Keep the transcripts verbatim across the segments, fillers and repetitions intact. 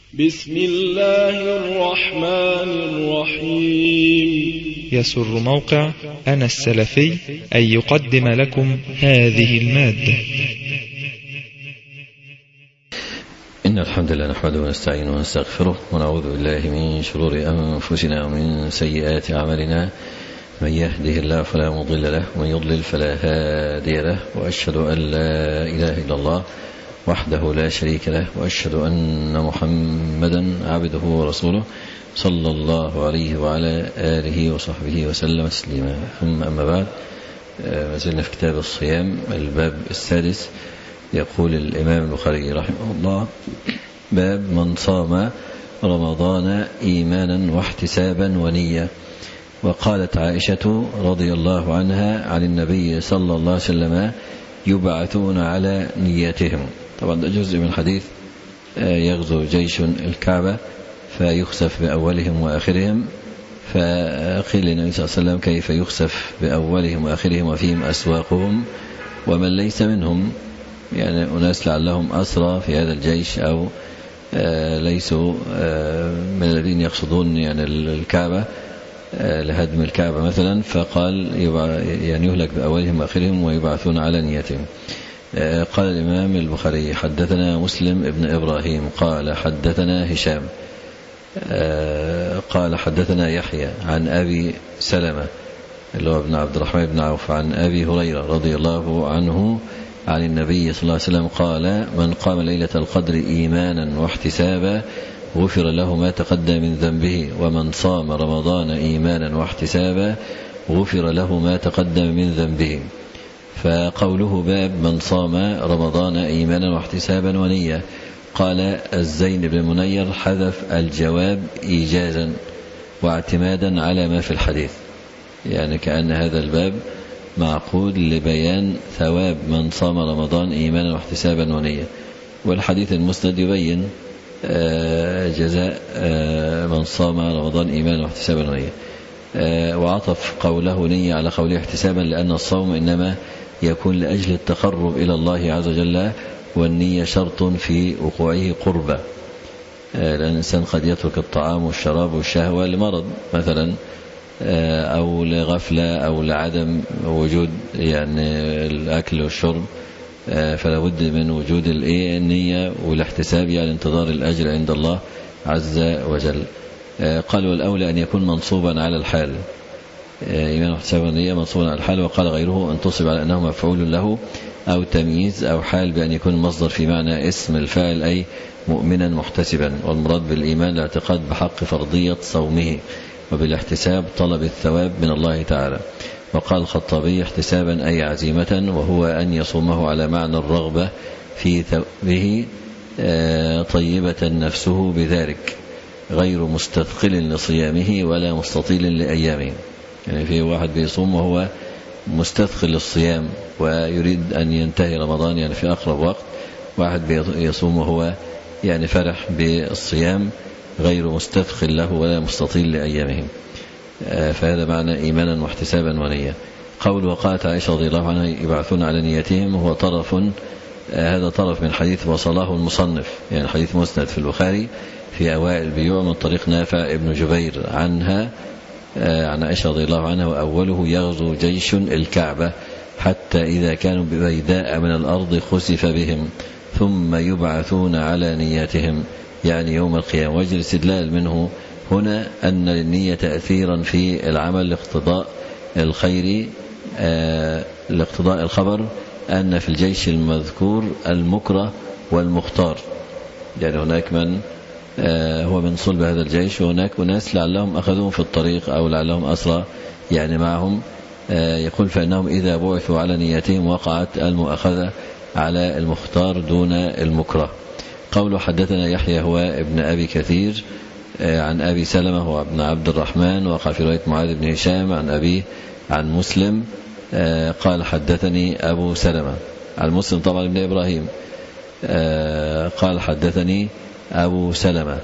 بسم الله الرحمن الرحيم. يسر موقع أنا السلفي أن يقدم لكم هذه المادة. إن الحمد لله نحمده ونستعينه ونستغفره ونعوذ بالله من شرور أنفسنا ومن سيئات أعمالنا، من يهده الله فلا مضل له ومن يضلل فلا هادي له، وأشهد أن لا إله إلا الله وحده لا شريك له، وأشهد أن محمدا عبده ورسوله صلى الله عليه وعلى آله وصحبه وسلم تسليما. ثم أما بعد، ما زلنا في كتاب الصيام الباب السادس. يقول الإمام البخاري رحمه الله: باب من صام رمضان إيمانا واحتسابا ونية. وقالت عائشة رضي الله عنها عن النبي صلى الله عليه وسلم: يبعثون على نيتهم. طبعا ده جزء من حديث يغزو جيش الكعبة فيخسف بأولهم وآخرهم، فقيل للنبي صلى الله عليه وسلم: كيف يخسف بأولهم وآخرهم وفيهم أسواقهم ومن ليس منهم؟ يعني أناس لعلهم أسرى في هذا الجيش أو ليسوا من الذين يقصدون يعني الكعبة لهدم الكعبة مثلا، فقال يعني يهلك بأولهم وآخرهم ويبعثون على نيتهم. قال الإمام البخاري: حدثنا مسلم ابن إبراهيم قال حدثنا هشام قال حدثنا يحيى عن أبي سلمة اللي هو ابن عبد الرحمن بن عوف عن أبي هريرة رضي الله عنه عن النبي صلى الله عليه وسلم قال: من قام ليلة القدر إيمانا واحتسابا غفر له ما تقدم من ذنبه، ومن صام رمضان إيمانا واحتسابا غفر له ما تقدم من ذنبه. فقوله باب من صام رمضان إيمانا واحتسابا ونية، قال الزين بن منير: حذف الجواب إيجازا واعتمادا على ما في الحديث، يعني كأن هذا الباب معقود لبيان ثواب من صام رمضان إيمانا واحتسابا ونية، والحديث المسند يبين جزاء من صام رمضان إيمانا واحتسابا ونية. وعطف قوله نية على قوله احتسابا، لأن الصوم إنما يكون لأجل التقرب إلى الله عز وجل، والنية شرط في وقوعه قربة، لأن الإنسان قد يترك الطعام والشراب والشهوة لمرض مثلا، أو لغفلة أو لعدم وجود يعني الأكل والشرب، فلا بد من وجود النية والاحتساب، يعني انتظار الأجر عند الله عز وجل. قال: والأولى أن يكون منصوبا على الحال، إيمان واحتساب ونية منصوبا على الحال. وقال غيره: أن تصب على أنه مفعول له أو تمييز أو حال، بأن يكون مصدر في معنى اسم الفاعل، أي مؤمنا محتسبا. والمراد بالإيمان الاعتقاد بحق فرضية صومه، وبالاحتساب طلب الثواب من الله تعالى. وقال الخطابي: احتسابا أي عزيمة، وهو أن يصومه على معنى الرغبة في ثوابه طيبة نفسه بذلك، غير مستثقل لصيامه ولا مستطيل لأيامه. يعني في واحد بيصوم وهو مستثقل للصيام ويريد أن ينتهي رمضان يعني في أقرب وقت، واحد بيصوم وهو يعني فرح بالصيام غير مستثقل له ولا مستطيل لأيامه. فهذا معنى إيمانا واحتسابا ونية. قول وقالت عائشة رضي الله عنها: يبعثون على نيتهم، هو طرف، هذا طرف من حديث وصله المصنف، يعني حديث مسند في البخاري في أوائل البيوع من طريق نافع ابن جبير عنها عن عائشة رضي الله عنها: وأوله يغزو جيش الكعبة حتى إذا كانوا ببيداء من الأرض خسف بهم ثم يبعثون على نياتهم، يعني يوم القيامة. وجه الاستدلال منه هنا أن للنية تأثيرا في العمل لاقتضاء الخير، لاقتضاء الخبر أن في الجيش المذكور المكره والمختار، يعني هناك من هو من صلب هذا الجيش، وهناك أناس لعلهم أخذوهم في الطريق أو لعلهم أسرى يعني معهم. يقول: فإنهم إذا بعثوا على نياتهم وقعت المؤاخذة على المختار دون المكره. قوله حدثنا يحيى هو ابن أبي كثير عن أبي سلمة هو ابن عبد الرحمن، وقع في رواية معاذ بن هشام عن أبيه عن مسلم قال: حدثني أبو سلمة، عن مسلم طبعا ابن إبراهيم، قال: حدثني أبو سلمة،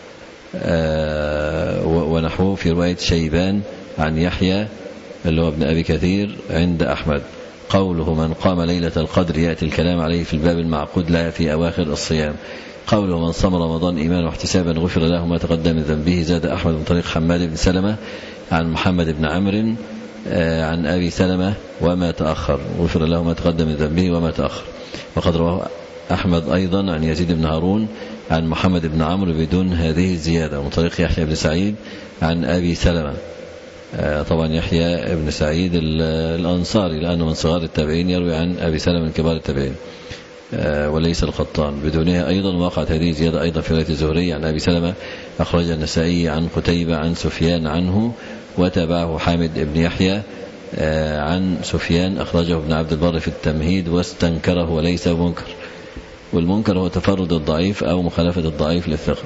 ونحوه في رواية شيبان عن يحيى اللي هو ابن أبي كثير عند أحمد. قوله من قام ليلة القدر يأتي الكلام عليه في الباب المعقود لها في أواخر الصيام. قوله من صام رمضان إيمانا واحتسابا غفر له ما تقدم من ذنبه. زاد أحمد من طريق حماد بن سلمة عن محمد بن عمرو عن أبي سلمة وما تأخر غفر له ما تقدم من ذنبه وما تأخر. وقد رواه أحمد أيضا عن يزيد بن هارون عن محمد بن عمرو بدون هذه الزيادة من طريق يحيى بن سعيد عن أبي سلمة. طبعا يحيى بن سعيد الأنصاري لأنه من صغار التابعين يروي عن أبي سلمة من كبار التابعين وليس القطان. بدونها أيضا وقعت هذه الزيادة أيضا في رواية الزهري عن أبي سلمة أخرج النسائي عن قتيبة عن سفيان عنه وتابعه حامد بن يحيى عن سفيان أخرجه ابن عبد البر في التمهيد واستنكره وليس منكر. والمنكر هو تفرد الضعيف أو مخالفة الضعيف للثقة.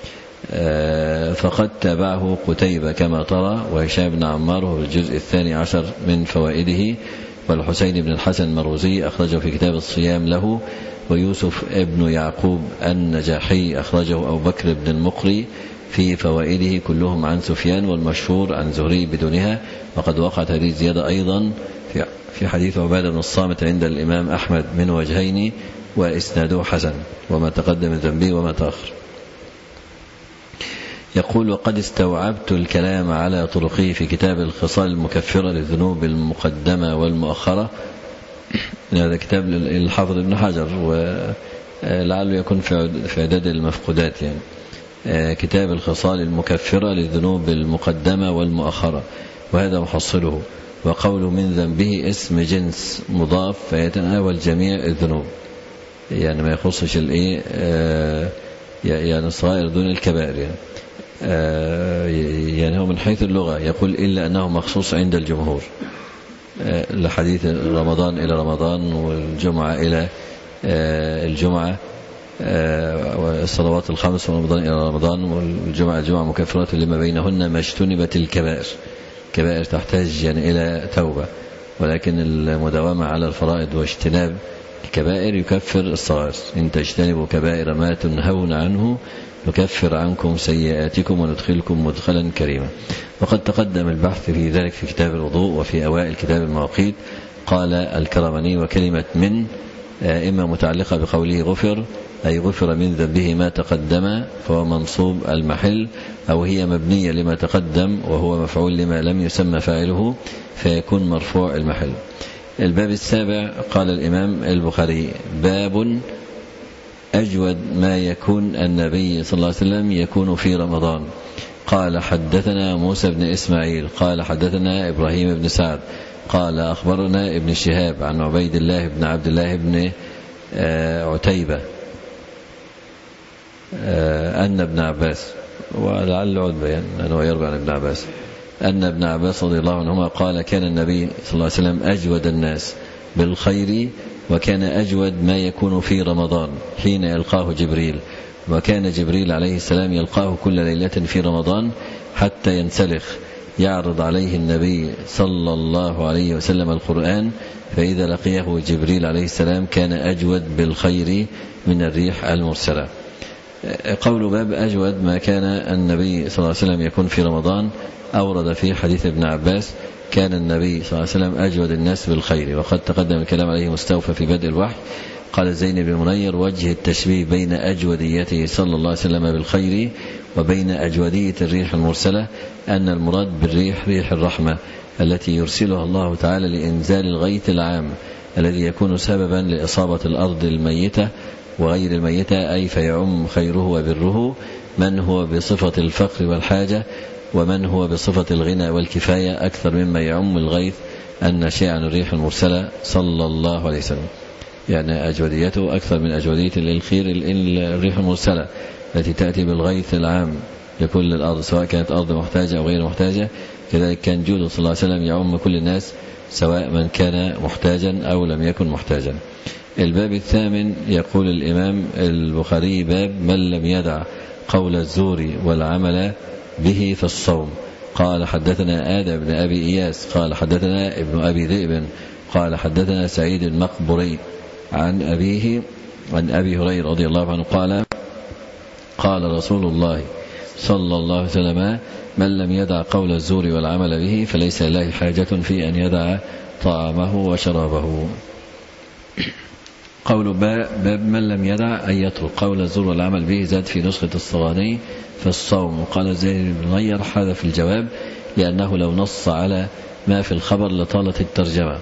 فقد تابعه قتيبة كما ترى وهشام بن عمار وهو الجزء الثاني عشر من فوائده. والحسين بن الحسن المروزي أخرجه في كتاب الصيام له. ويوسف ابن يعقوب النجاحي أخرجه أبو بكر بن المقري في فوائده كلهم عن سفيان والمشهور عن زهري بدونها. وقد وقعت هذه الزيادة أيضا في حديث عبادة بن الصامت عند الإمام أحمد من وجهين وإسناده حسن وما تقدم من ذنبه وما تأخر. يقول وقد استوعبت الكلام على طرقه في كتاب الخصال المكفرة للذنوب المقدمة والمؤخرة. هذا كتاب للحافظ ابن حجر ولعله يكون في عدد المفقودات يعني. كتاب الخصال المكفرة للذنوب المقدمة والمؤخرة وهذا محصله. وقول من ذنبه اسم جنس مضاف فيتناول جميع الذنوب يعني ما يخصش الايه يعني الصغائر دون الكبائر يعني. يعني هو من حيث اللغة يقول إلا أنه مخصوص عند الجمهور لحديث رمضان إلى رمضان والجمعة إلى الجمعة والصلوات الخمس ورمضان إلى رمضان والجمعة الجمعة مكفرات لما بينهن ما اجتنبت الكبائر. كبائر تحتاج يعني إلى توبة ولكن المداومة على الفرائض واجتناب الكبائر يكفر الصغائر. إن تجتنبوا كبائر ما تنهون عنه نكفر عنكم سيئاتكم وندخلكم مدخلا كريما. وقد تقدم البحث في ذلك في كتاب الوضوء وفي أوائل كتاب المواقيت. قال الكرماني وكلمة من إما متعلقة بقوله غفر أي غفر من ذنبه ما تقدم فهو منصوب المحل أو هي مبنية لما تقدم وهو مفعول لما لم يسمى فاعله فيكون مرفوع المحل. الباب السابع قال الإمام البخاري باب أجود ما يكون النبي صلى الله عليه وسلم يكون في رمضان. قال حدثنا موسى بن إسماعيل قال حدثنا إبراهيم بن سعد قال أخبرنا ابن شهاب عن عبيد الله بن عبد الله بن عتيبة أن ابن عباس ولعل عتبة يعني أنه يروي عن ابن عباس أن ابن عباس رضي الله عنهما قال كان النبي صلى الله عليه وسلم أجود الناس بالخير وكان أجود ما يكون في رمضان حين يلقاه جبريل. وكان جبريل عليه السلام يلقاه كل ليلة في رمضان حتى ينسلخ يعرض عليه النبي صلى الله عليه وسلم القرآن فإذا لقيه جبريل عليه السلام كان أجود بالخير من الريح المرسلة. قول باب أجود ما كان النبي صلى الله عليه وسلم يكون في رمضان أورد في حديث ابن عباس كان النبي صلى الله عليه وسلم أجود الناس بالخير. وقد تقدم الكلام عليه مستوفى في بدء الوحي. قال زين بن منير وجه التشبيه بين أجوديته صلى الله عليه وسلم بالخير وبين أجودية الريح المرسلة أن المراد بالريح ريح الرحمة التي يرسلها الله تعالى لإنزال الغيث العام الذي يكون سببا لإصابة الأرض الميتة وغير الميتة أي فيعم خيره وبره من هو بصفة الفقر والحاجة ومن هو بصفة الغنى والكفاية أكثر مما يعم الغيث الناشئ عن الريح المرسلة صلى الله عليه وسلم. يعني أجوديته أكثر من أجودية الخير الريح المرسلة التي تأتي بالغيث العام لكل الأرض سواء كانت أرض محتاجة أو غير محتاجة. كذلك كان جوده صلى الله عليه وسلم يعم كل الناس سواء من كان محتاجا أو لم يكن محتاجا. الباب الثامن يقول الإمام البخاري باب من لم يدع قول الزور والعمل به في الصوم. قال حدثنا آدم بن أبي إياس قال حدثنا ابن أبي ذئب قال حدثنا سعيد المقبري عن أبيه عن أبي هريرة رضي الله عنه قال قال رسول الله صلى الله عليه وسلم من لم يدع قول الزور والعمل به فليس له حاجة في أن يدع طعامه وشرابه. قول باب من لم يدع أن يترك قول الزور والعمل به زاد في نسخة الصغاني في الصوم. وقال زيد بن غير حذف الجواب لأنه لو نص على ما في الخبر لطالت الترجمة.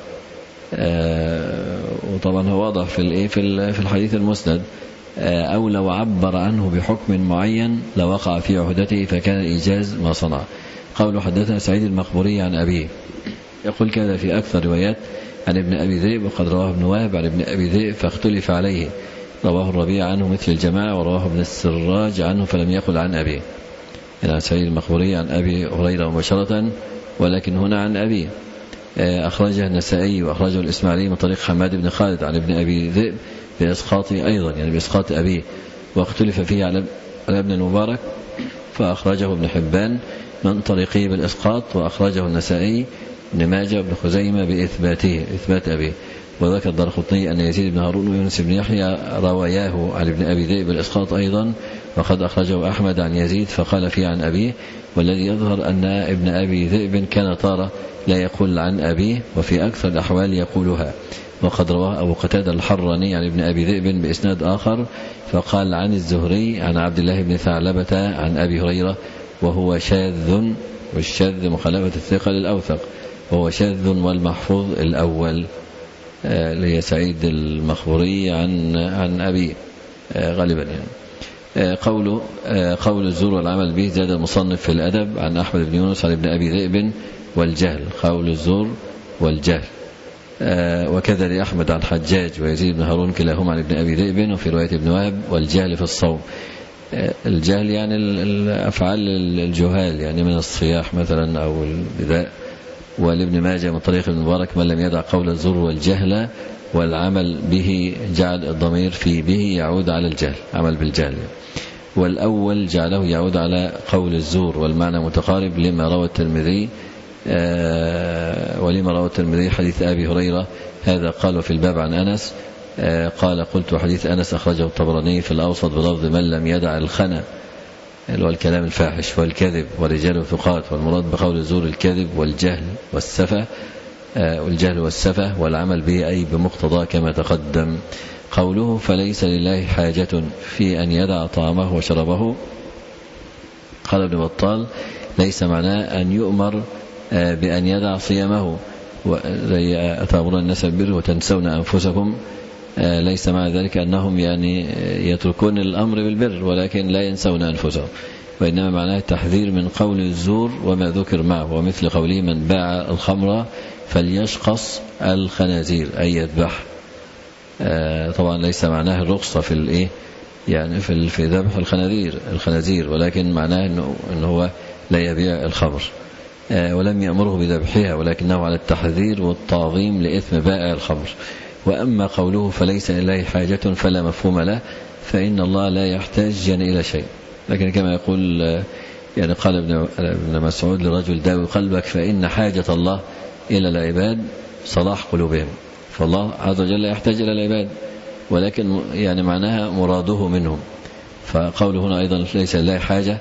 آه وطبعا هو واضح في في الحديث المسند. آه أو لو عبر عنه بحكم معين لوقع في عهدته فكان الإيجاز ما صنع. قول حدثنا سعيد المقبوري عن أبيه يقول كذا في أكثر روايات عن ابن أبي ذئب، وقد رواه ابن وهب عن ابن أبي ذئب فاختلف عليه. رواه الربيع عنه مثل الجماعة، ورواه ابن السراج عنه فلم يقل عن أبيه. يعني سعيد المقبوري عن أبي هريرة مباشرة، ولكن هنا عن أبيه. أخرجه النسائي وأخرجه الإسماعيلي من طريق حماد بن خالد عن ابن أبي ذئب بإسقاطه أيضا، يعني بإسقاط أبيه، واختلف فيه على ابن المبارك فأخرجه ابن حبان من طريقه بالإسقاط، وأخرجه النسائي ابن ماجه وابن خزيمة بإثباته إثبات أبيه. وذكر الدارقطني أن يزيد بن هارون ويونس بن يحيى رواياه عن ابن أبي ذئب بالإسقاط أيضا، وقد أخرجه أحمد عن يزيد فقال فيه عن أبيه. والذي يظهر أن ابن أبي ذئب كان تارة لا يقول عن أبيه، وفي أكثر الأحوال يقولها. وقد رواه أبو قتادة الحراني عن ابن أبي ذئب بإسناد آخر فقال عن الزهري عن عبد الله بن ثعلبة عن أبي هريرة، وهو شاذ، والشاذ مخالفة الثقة للأوثق، وهو شاذ والمحفوظ الأول اللي هي سعيد المخبوري عن عن أبي غالبا. يعني قول قول الزور والعمل به زاد المصنف في الأدب عن أحمد بن يونس عن ابن أبي ذئب والجهل، قول الزور والجهل. وكذا لأحمد عن حجاج ويزيد بن هارون كلاهما عن ابن أبي ذئب، وفي رواية ابن وهب والجهل في الصوم. الجهل يعني الأفعال الجهال، يعني من الصياح مثلا أو البذاء. ولابن ماجه من طريق ابن مبارك من لم يدع قول الزور والجهل والعمل به جعل الضمير في به يعود على الجهل، عمل بالجهل. والأول جعله يعود على قول الزور، والمعنى متقارب لما روى الترمذي آه ولما روى الترمذي حديث أبي هريرة هذا. قال في الباب عن أنس آه قال قلت حديث أنس أخرجه الطبراني في الأوسط بلفظ من لم يدع الخنا، اللي هو الكلام الفاحش والكذب ورجال ثقات، والمراد بقول الزور الكذب والجهل والسفة آه والجهل والسفة والعمل به أي بمقتضى كما تقدم. قوله فليس لله حاجة في أن يدع طعامه وشربه، قال ابن بطال ليس معناه أن يؤمر آه بأن يدع صيامه أتأمرون الناس بالبر وتنسون أنفسكم، آه ليس معنى ذلك أنهم يعني يتركون الأمر بالبر ولكن لا ينسون أنفسهم، وإنما معناه التحذير من قول الزور وما ذكر معه، ومثل قوله من باع الخمر فليشقص الخنازير أي يذبح. آه طبعا ليس معناه الرخصة في الإيه يعني في في ذبح الخنازير الخنازير ولكن معناه إنه إن هو لا يبيع الخمر. آه ولم يأمره بذبحها، ولكنه على التحذير والتعظيم لإثم بائع الخمر. وأما قوله فليس لله حاجة فلا مفهوم له، فإن الله لا يحتاج يعني إلى شيء. لكن كما يقول يعني قال ابن مسعود لرجل داوي قلبك فإن حاجة الله إلى العباد صلاح قلوبهم، فالله عز وجل يحتاج إلى العباد، ولكن يعني معناها مراده منهم. فقوله هنا أيضا ليس لله حاجة،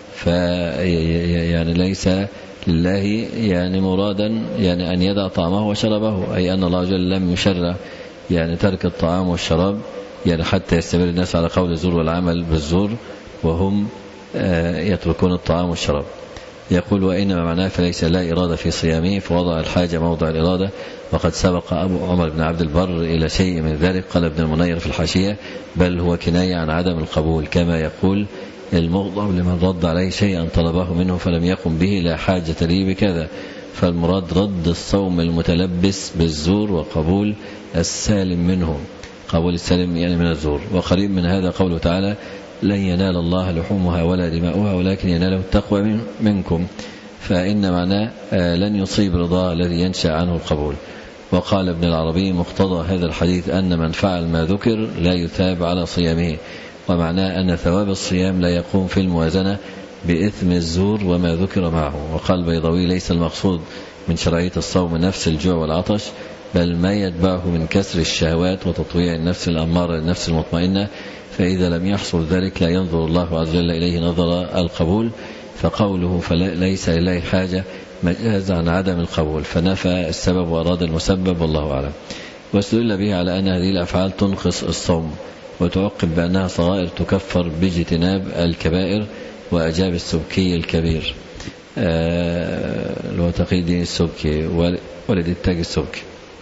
فيعني ليس لله يعني مرادا يعني أن يدع طعامه وشربه، أي أن الله جل لم يشرع يعني ترك الطعام والشراب يعني حتى يستمر الناس على قول الزور والعمل بالزور وهم يتركون الطعام والشراب. يقول وإنما معناه فليس لا إرادة في صيامه، فوضع الحاجة موضع الإرادة، وقد سبق أبو عمر بن عبد البر إلى شيء من ذلك. قال ابن المنير في الحاشية بل هو كناية عن عدم القبول، كما يقول المغضب لمن رد عليه شيئا طلبه منه فلم يقم به لا حاجة لي بكذا. فالمراد رد الصوم المتلبس بالزور وقبول السالم منه، قبول السالم يعني من الزور. وقريب من هذا قوله تعالى لن ينال الله لحومها ولا دماؤها ولكن يناله التقوى منكم، فإن معناه لن يصيب رضاه الذي ينشأ عنه القبول. وقال ابن العربي مقتضى هذا الحديث أن من فعل ما ذكر لا يثاب على صيامه، ومعناه أن ثواب الصيام لا يقوم في الموازنة بإثم الزور وما ذكر معه. وقال البيضاوي ليس المقصود من شرعية الصوم نفس الجوع والعطش، بل ما يتبعه من كسر الشهوات وتطويع النفس الأمارة للنفس المطمئنة، فإذا لم يحصل ذلك لا ينظر الله عز وجل إليه نظر القبول. فقوله فليس لله حاجة مجاز عن عدم القبول، فنفى السبب وأراد المسبب والله أعلم. واستدل به على أن هذه الأفعال تنقص الصوم، وتعقب بأنها صغائر تكفر باجتناب الكبائر. وأجاب السبكي الكبير اللي هو تقي الدين السبكي ولد التاج السبكي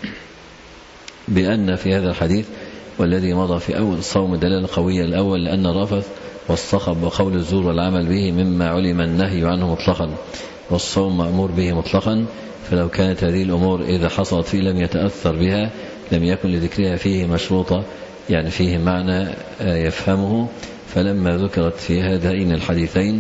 بأن في هذا الحديث والذي مضى في أول الصوم دلالة قوية. الأول لأن الرفث والصخب وقول الزور والعمل به مما علم النهي عنه مطلقا، والصوم مأمور به مطلقا، فلو كانت هذه الأمور إذا حصلت فيه لم يتأثر بها لم يكن لذكرها فيه مشروطة، يعني فيه معنى يفهمه. فلما ذكرت في هذين الحديثين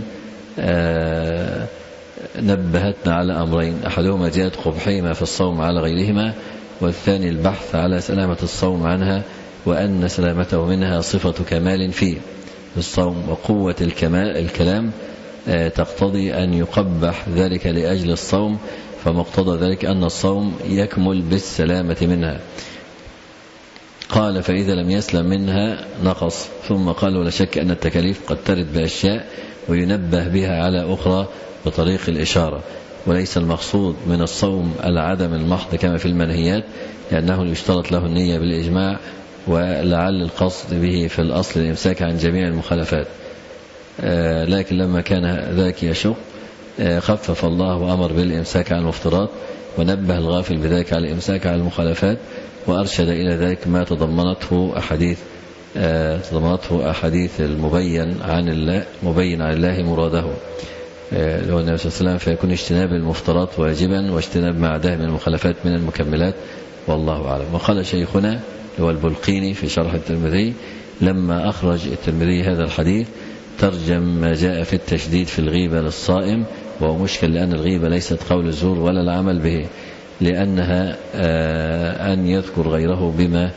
نبهتنا على أمرين: أحدهما زيادة قبحهما في الصوم على غيرهما، والثاني البحث على سلامة الصوم عنها، وأن سلامته منها صفة كمال فيه الصوم، وقوة الكمال الكلام تقتضي أن يقبح ذلك لأجل الصوم، فمقتضى ذلك أن الصوم يكمل بالسلامة منها. قال: فإذا لم يسلم منها نقص. ثم قال: ولا شك أن التكاليف قد ترد بأشياء وينبه بها على أخرى بطريق الإشارة، وليس المقصود من الصوم العدم المحض كما في المنهيات، لأنه يشترط له النية بالإجماع، ولعل القصد به في الأصل الإمساك عن جميع المخالفات. آه لكن لما كان ذاك يشق آه خفف الله وأمر بالإمساك عن المفطرات، ونبه الغافل بذلك على الإمساك عن المخالفات، وأرشد إلى ذلك ما تضمنته أحاديث آه تضمنته أحاديث المبين عن الله مبين عن الله مراده اللي هو النبي صلى الله عليه وسلم، فيكون اجتناب المفطرات واجبا، واجتناب ما عداه من المخالفات من المكملات، والله أعلم. وقال شيخنا اللي هو البلقيني في شرح الترمذي لما أخرج الترمذي هذا الحديث ترجم ما جاء في التشديد في الغيبة للصائم، وهو مشكل لأن الغيبة ليست قول الزور ولا العمل به، لأنها أن يذكر غيره بما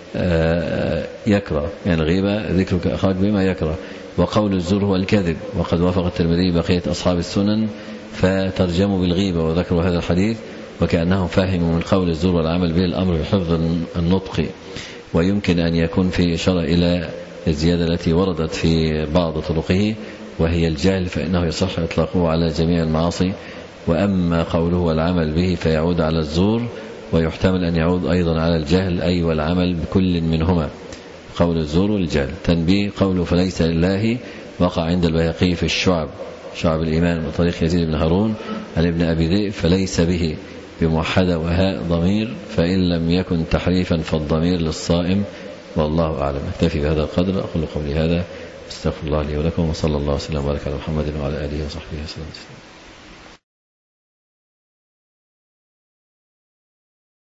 يكره، يعني الغيبة ذكرك أخاك بما يكره، وقول الزور هو الكذب. وقد وافق الترمذي بقية أصحاب السنن فترجموا بالغيبة وذكروا هذا الحديث، وكأنهم فاهموا من قول الزور والعمل به الأمر بحفظ النطق. ويمكن أن يكون في إشارة إلى الزيادة التي وردت في بعض طرقه، وهي الجهل، فإنه يصح إطلاقه على جميع المعاصي. وأما قوله والعمل به فيعود على الزور، ويحتمل أن يعود أيضا على الجهل، أي والعمل بكل منهما، قول الزور والجهل. تنبيه: قوله فليس لله وقع عند البيهقي في الشعب شعب الإيمان من طريق يزيد بن هارون عن ابن أبي ذئب فليس به بموحدة وهاء ضمير، فإن لم يكن تحريفا فالضمير للصائم، والله أعلم. اكتفي بهذا القدر، أقول قولي هذا، استغفر الله لي ولكم، وصلى الله وسلم وبارك على محمد وعلى آله وصحبه وسلم.